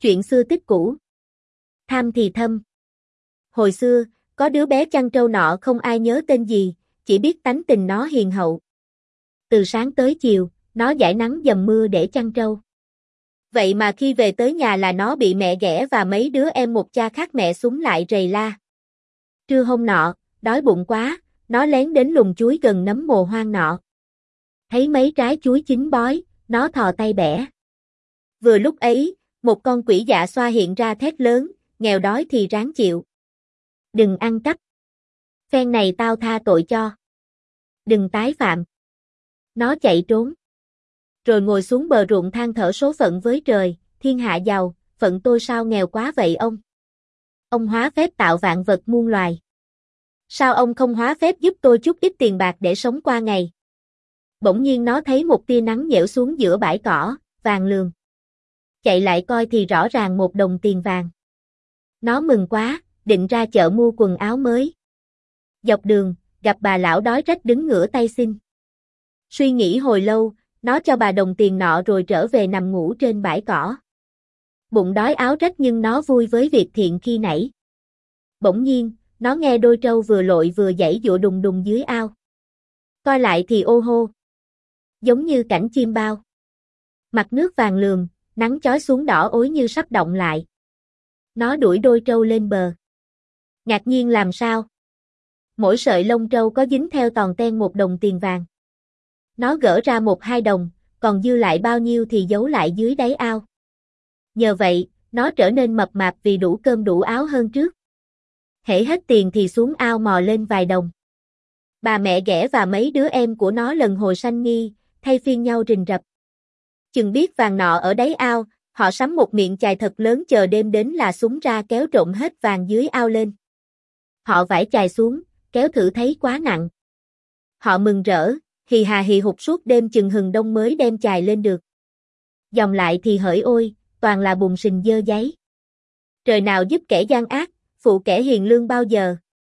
Chuyện xưa tích cũ. Tham thì thâm. Hồi xưa, có đứa bé chăn trâu nọ không ai nhớ tên gì, chỉ biết tánh tình nó hiền hậu. Từ sáng tới chiều, nó dãi nắng dầm mưa để chăn trâu. Vậy mà khi về tới nhà là nó bị mẹ ghẻ và mấy đứa em một cha khác mẹ xúm lại rầy la. Trưa hôm nọ, đói bụng quá, nó lén đến lùm chuối gần nấm mồ hoang nọ. Thấy mấy trái chuối chín bói, nó thò tay bẻ. Vừa lúc ấy, một con quỷ dạ xoa hiện ra thét lớn, nghèo đói thì ráng chịu. Đừng ăn cắp. Phen này tao tha tội cho. Đừng tái phạm. Nó chạy trốn. Rồi ngồi xuống bờ ruộng than thở số phận với trời, thiên hạ giàu, phận tôi sao nghèo quá vậy ông? Ông hóa phép tạo vạn vật muôn loài. Sao ông không hóa phép giúp tôi chút ít tiền bạc để sống qua ngày? Bỗng nhiên nó thấy một tia nắng nhễu xuống giữa bãi cỏ, vàng lườm. Chạy lại coi thì rõ ràng 1 đồng tiền vàng. Nó mừng quá, định ra chợ mua quần áo mới. Dọc đường, gặp bà lão đói rách đứng ngửa tay xin. Suy nghĩ hồi lâu, nó cho bà đồng tiền nọ rồi trở về nằm ngủ trên bãi cỏ. Bụng đói áo rách nhưng nó vui với việc thiện khi nãy. Bỗng nhiên, nó nghe đôi trâu vừa lội vừa giãy giụa đùng đùng dưới ao. Coi lại thì ô hô. Giống như cảnh chim bao. Mặt nước vàng lườm, nắng chói xuống đỏ ối như sắp động lại. Nó đuổi đôi trâu lên bờ. Ngạc nhiên làm sao? Mỗi sợi lông trâu có dính theo tòn ten 1 đồng tiền vàng. Nó gỡ ra 1-2 đồng, còn dư lại bao nhiêu thì giấu lại dưới đáy ao. Nhờ vậy, nó trở nên mập mạp vì đủ cơm đủ áo hơn trước. Hễ hết tiền thì xuống ao mò lên vài đồng. Bà mẹ ghẻ và mấy đứa em của nó lần hồi sanh nghi, thay phiên nhau rình rập. Chừng biết vàng nọ ở đáy ao, họ sắm một miệng chài thật lớn chờ đêm đến là súng ra kéo trộm hết vàng dưới ao lên. Họ vải chài xuống, kéo thử thấy quá nặng. Họ mừng rỡ, hì hà hì hục suốt đêm chừng hừng đông mới đem chài lên được. Dòng lại thì hỡi ôi, toàn là bùn sình dơ giấy. Trời nào giúp kẻ gian ác, phụ kẻ hiền lương bao giờ,